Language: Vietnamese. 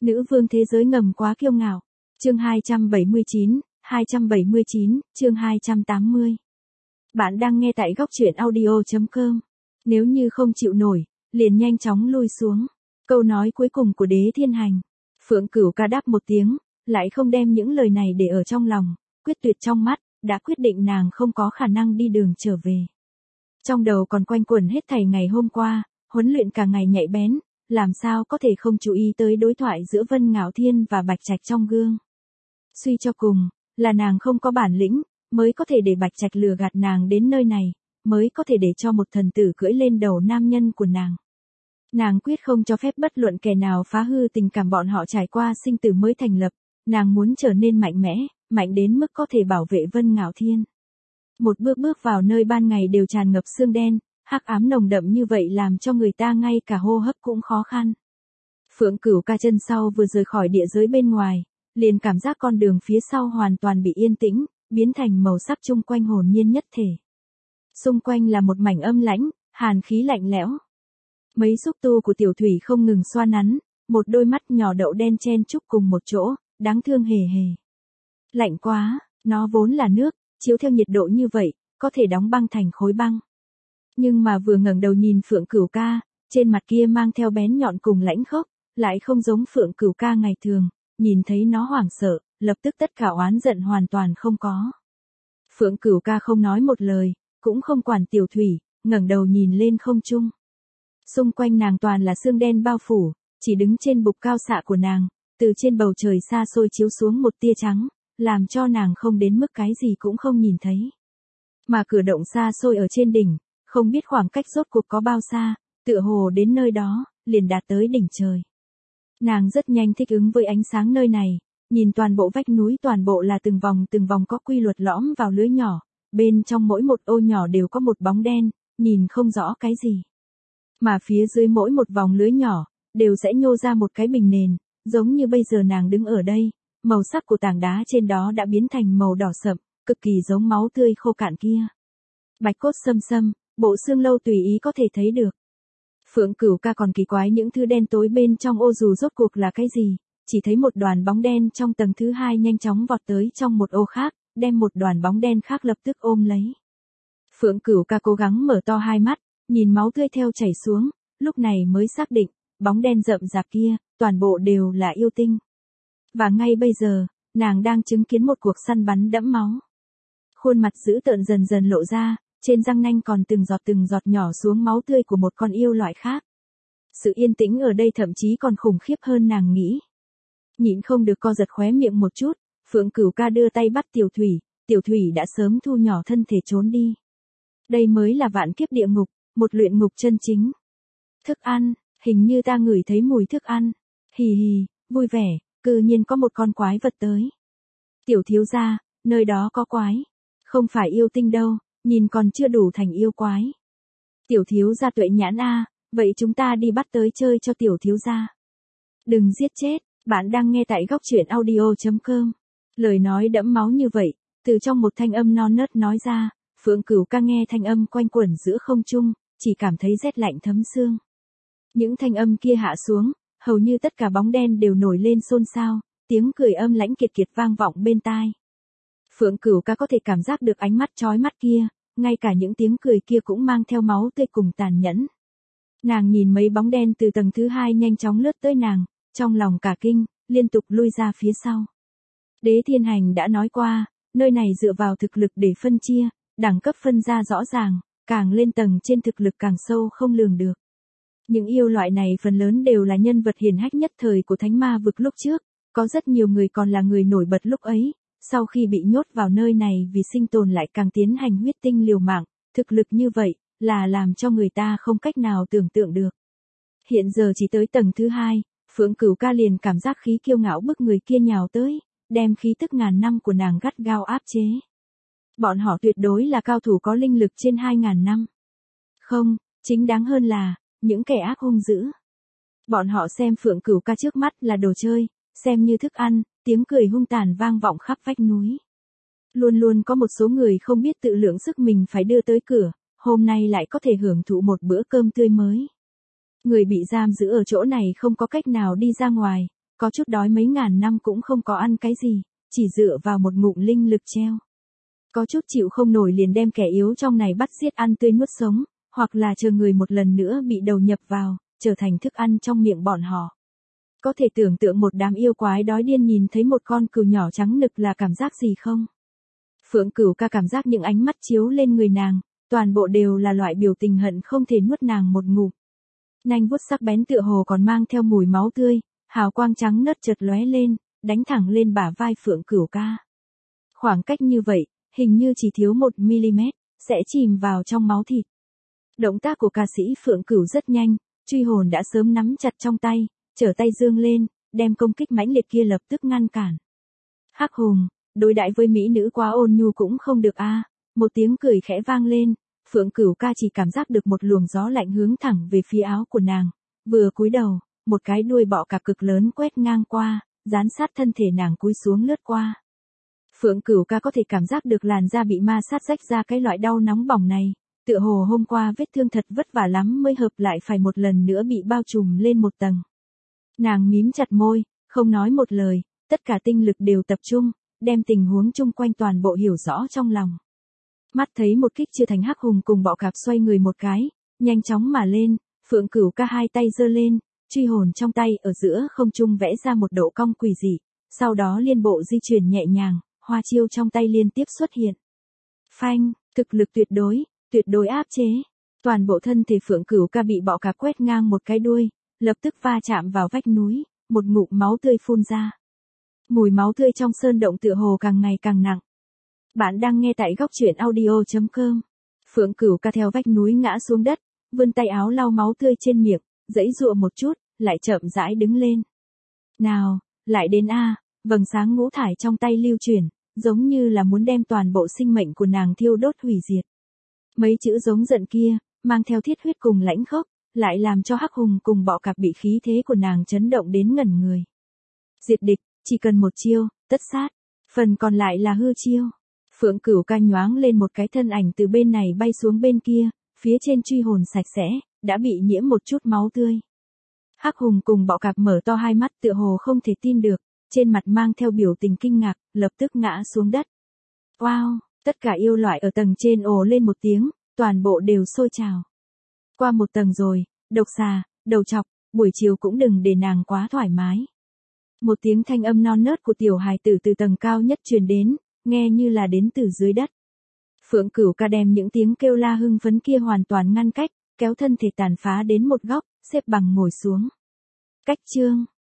Nữ vương thế giới ngầm quá kiêu ngạo. Chương 279, chương 280. Bạn đang nghe tại góc truyện audio.com. Nếu như không chịu nổi, liền nhanh chóng lui xuống. Câu nói cuối cùng của Đế Thiên Hành. Phượng Cửu Ca đáp một tiếng, lại không đem những lời này để ở trong lòng, quyết tuyệt trong mắt, đã quyết định nàng không có khả năng đi đường trở về. Trong đầu còn quanh quẩn hết thảy ngày hôm qua, huấn luyện cả ngày nhạy bén, làm sao có thể không chú ý tới đối thoại giữa Vân Ngạo Thiên và Bạch Trạch trong gương. Suy cho cùng, là nàng không có bản lĩnh, mới có thể để Bạch Trạch lừa gạt nàng đến nơi này, mới có thể để cho một thần tử cưỡi lên đầu nam nhân của nàng. Nàng quyết không cho phép bất luận kẻ nào phá hư tình cảm bọn họ trải qua sinh tử mới thành lập, nàng muốn trở nên mạnh mẽ, mạnh đến mức có thể bảo vệ Vân Ngạo Thiên. Một bước bước vào nơi ban ngày đều tràn ngập sương đen, hắc ám nồng đậm như vậy làm cho người ta ngay cả hô hấp cũng khó khăn. Phượng Cửu Ca chân sau vừa rời khỏi địa giới bên ngoài, liền cảm giác con đường phía sau hoàn toàn bị yên tĩnh, biến thành màu sắc chung quanh hồn nhiên nhất thể. Xung quanh là một mảnh âm lãnh, hàn khí lạnh lẽo. Mấy xúc tu của tiểu thủy không ngừng xoa nắn, một đôi mắt nhỏ đậu đen chen chúc cùng một chỗ, đáng thương hề hề. Lạnh quá, nó vốn là nước, chiếu theo nhiệt độ như vậy, có thể đóng băng thành khối băng. Nhưng mà vừa ngẩng đầu nhìn Phượng Cửu Ca, trên mặt kia mang theo bén nhọn cùng lãnh khốc, lại không giống Phượng Cửu Ca ngày thường, nhìn thấy nó hoảng sợ, lập tức tất cả oán giận hoàn toàn không có. Phượng Cửu Ca không nói một lời, cũng không quản tiểu thủy, ngẩng đầu nhìn lên không trung. Xung quanh nàng toàn là sương đen bao phủ, chỉ đứng trên bục cao xạ của nàng, từ trên bầu trời xa xôi chiếu xuống một tia trắng, làm cho nàng không đến mức cái gì cũng không nhìn thấy. Mà cửa động xa xôi ở trên đỉnh, không biết khoảng cách rốt cuộc có bao xa, tựa hồ đến nơi đó, liền đạt tới đỉnh trời. Nàng rất nhanh thích ứng với ánh sáng nơi này, nhìn toàn bộ vách núi toàn bộ là từng vòng có quy luật lõm vào lưới nhỏ, bên trong mỗi một ô nhỏ đều có một bóng đen, nhìn không rõ cái gì. Mà phía dưới mỗi một vòng lưới nhỏ, đều sẽ nhô ra một cái bình nền, giống như bây giờ nàng đứng ở đây, màu sắc của tảng đá trên đó đã biến thành màu đỏ sậm, cực kỳ giống máu tươi khô cạn kia. Bạch cốt xâm xâm, bộ xương lâu tùy ý có thể thấy được. Phượng Cửu Ca còn kỳ quái những thứ đen tối bên trong ô dù rốt cuộc là cái gì, chỉ thấy một đoàn bóng đen trong tầng thứ hai nhanh chóng vọt tới trong một ô khác, đem một đoàn bóng đen khác lập tức ôm lấy. Phượng Cửu Ca cố gắng mở to hai mắt, nhìn máu tươi theo chảy xuống, lúc này mới xác định, bóng đen rậm rạp kia, toàn bộ đều là yêu tinh. Và ngay bây giờ, nàng đang chứng kiến một cuộc săn bắn đẫm máu. Khuôn mặt dữ tợn dần dần lộ ra, trên răng nanh còn từng giọt nhỏ xuống máu tươi của một con yêu loại khác. Sự yên tĩnh ở đây thậm chí còn khủng khiếp hơn nàng nghĩ. Nhịn không được co giật khóe miệng một chút, Phượng Cửu Ca đưa tay bắt tiểu thủy đã sớm thu nhỏ thân thể trốn đi. Đây mới là vạn kiếp địa ngục, một luyện ngục chân chính. Thức ăn, hình như ta ngửi thấy mùi thức ăn. Hì hì, vui vẻ, cư nhiên có một con quái vật tới. Tiểu thiếu gia, nơi đó có quái. Không phải yêu tinh đâu, nhìn còn chưa đủ thành yêu quái. Tiểu thiếu gia tuệ nhãn a, vậy chúng ta đi bắt tới chơi cho tiểu thiếu gia. Đừng giết chết, bạn đang nghe tại góc truyện audio.com. Lời nói đẫm máu như vậy, từ trong một thanh âm non nớt nói ra, Phượng Cửu Ca nghe thanh âm quanh quẩn giữa không trung, chỉ cảm thấy rét lạnh thấm xương. Những thanh âm kia hạ xuống, hầu như tất cả bóng đen đều nổi lên xôn xao, tiếng cười âm lãnh kiệt kiệt vang vọng bên tai. Phượng Cửu Ca có thể cảm giác được ánh mắt chói mắt kia, ngay cả những tiếng cười kia cũng mang theo máu tươi cùng tàn nhẫn. Nàng nhìn mấy bóng đen từ tầng thứ hai nhanh chóng lướt tới nàng, trong lòng cả kinh, liên tục lui ra phía sau. Đế Thiên Hành đã nói qua, nơi này dựa vào thực lực để phân chia, đẳng cấp phân ra rõ ràng, càng lên tầng trên thực lực càng sâu không lường được. Những yêu loại này phần lớn đều là nhân vật hiển hách nhất thời của Thánh Ma vực lúc trước, có rất nhiều người còn là người nổi bật lúc ấy, sau khi bị nhốt vào nơi này vì sinh tồn lại càng tiến hành huyết tinh liều mạng, thực lực như vậy, là làm cho người ta không cách nào tưởng tượng được. Hiện giờ chỉ tới tầng thứ hai, Phượng Cửu Ca liền cảm giác khí kiêu ngạo bức người kia nhào tới, đem khí tức ngàn năm của nàng gắt gao áp chế. Bọn họ tuyệt đối là cao thủ có linh lực trên 2.000 năm. Không, chính đáng hơn là, những kẻ ác hung dữ. Bọn họ xem Phượng Cửu Ca trước mắt là đồ chơi, xem như thức ăn, tiếng cười hung tàn vang vọng khắp vách núi. Luôn luôn có một số người không biết tự lượng sức mình phải đưa tới cửa, hôm nay lại có thể hưởng thụ một bữa cơm tươi mới. Người bị giam giữ ở chỗ này không có cách nào đi ra ngoài, có chút đói mấy ngàn năm cũng không có ăn cái gì, chỉ dựa vào một ngụm linh lực treo. Có chút chịu không nổi liền đem kẻ yếu trong này bắt giết ăn tươi nuốt sống, hoặc là chờ người một lần nữa bị đầu nhập vào, trở thành thức ăn trong miệng bọn họ. Có thể tưởng tượng một đám yêu quái đói điên nhìn thấy một con cừu nhỏ trắng nực là cảm giác gì không? Phượng Cửu Ca cảm giác những ánh mắt chiếu lên người nàng, toàn bộ đều là loại biểu tình hận không thể nuốt nàng một ngụm. Nanh vuốt sắc bén tựa hồ còn mang theo mùi máu tươi, hào quang trắng ngất chợt lóe lên, đánh thẳng lên bả vai Phượng Cửu Ca. Khoảng cách như vậy, hình như chỉ thiếu 1 mm, sẽ chìm vào trong máu thịt. Động tác của ca sĩ Phượng Cửu rất nhanh, truy hồn đã sớm nắm chặt trong tay, trở tay dương lên, đem công kích mãnh liệt kia lập tức ngăn cản. Hắc Hùng, đối đãi với mỹ nữ quá ôn nhu cũng không được a. Một tiếng cười khẽ vang lên, Phượng Cửu Ca chỉ cảm giác được một luồng gió lạnh hướng thẳng về phía áo của nàng, vừa cúi đầu, một cái đuôi bọ cạp cực lớn quét ngang qua, dán sát thân thể nàng cúi xuống lướt qua. Phượng Cửu Ca có thể cảm giác được làn da bị ma sát rách ra cái loại đau nóng bỏng này, tựa hồ hôm qua vết thương thật vất vả lắm mới hợp lại phải một lần nữa bị bao trùm lên một tầng. Nàng mím chặt môi, không nói một lời, tất cả tinh lực đều tập trung, đem tình huống chung quanh toàn bộ hiểu rõ trong lòng. Mắt thấy một kích chưa thành Hắc Hùng cùng bọ cạp xoay người một cái, nhanh chóng mà lên, Phượng Cửu Ca hai tay giơ lên, truy hồn trong tay ở giữa không trung vẽ ra một độ cong quỷ dị, sau đó liên bộ di chuyển nhẹ nhàng, hoa chiêu trong tay liên tiếp xuất hiện. Phanh, thực lực tuyệt đối áp chế. Toàn bộ thân thể Phượng Cửu Ca bị bọ cạp quét ngang một cái đuôi, lập tức va chạm vào vách núi, một ngụm máu tươi phun ra. Mùi máu tươi trong sơn động tựa hồ càng ngày càng nặng. Bạn đang nghe tại góc truyện audio.com. Phượng Cửu Ca theo vách núi ngã xuống đất, vươn tay áo lau máu tươi trên miệng, giãy giụa một chút, lại chậm rãi đứng lên. Nào, lại đến a, vầng sáng ngũ thải trong tay lưu chuyển, giống như là muốn đem toàn bộ sinh mệnh của nàng thiêu đốt hủy diệt. Mấy chữ giống giận kia, mang theo thiết huyết cùng lãnh khốc, lại làm cho Hắc Hùng cùng bọ cạp bị khí thế của nàng chấn động đến ngẩn người. Diệt địch, chỉ cần một chiêu, tất sát, phần còn lại là hư chiêu. Phượng Cửu Ca nhoáng lên một cái thân ảnh từ bên này bay xuống bên kia, phía trên truy hồn sạch sẽ, đã bị nhiễm một chút máu tươi. Hắc Hùng cùng bọ cạp mở to hai mắt tựa hồ không thể tin được, trên mặt mang theo biểu tình kinh ngạc, lập tức ngã xuống đất. Wow, tất cả yêu loại ở tầng trên ồ lên một tiếng, toàn bộ đều sôi trào. Qua một tầng rồi, độc xà, đầu chọc, buổi chiều cũng đừng để nàng quá thoải mái. Một tiếng thanh âm non nớt của tiểu hài tử từ tầng cao nhất truyền đến, nghe như là đến từ dưới đất. Phượng Cửu Ca đem những tiếng kêu la hưng phấn kia hoàn toàn ngăn cách, kéo thân thể tàn phá đến một góc, xếp bằng ngồi xuống. Cách chương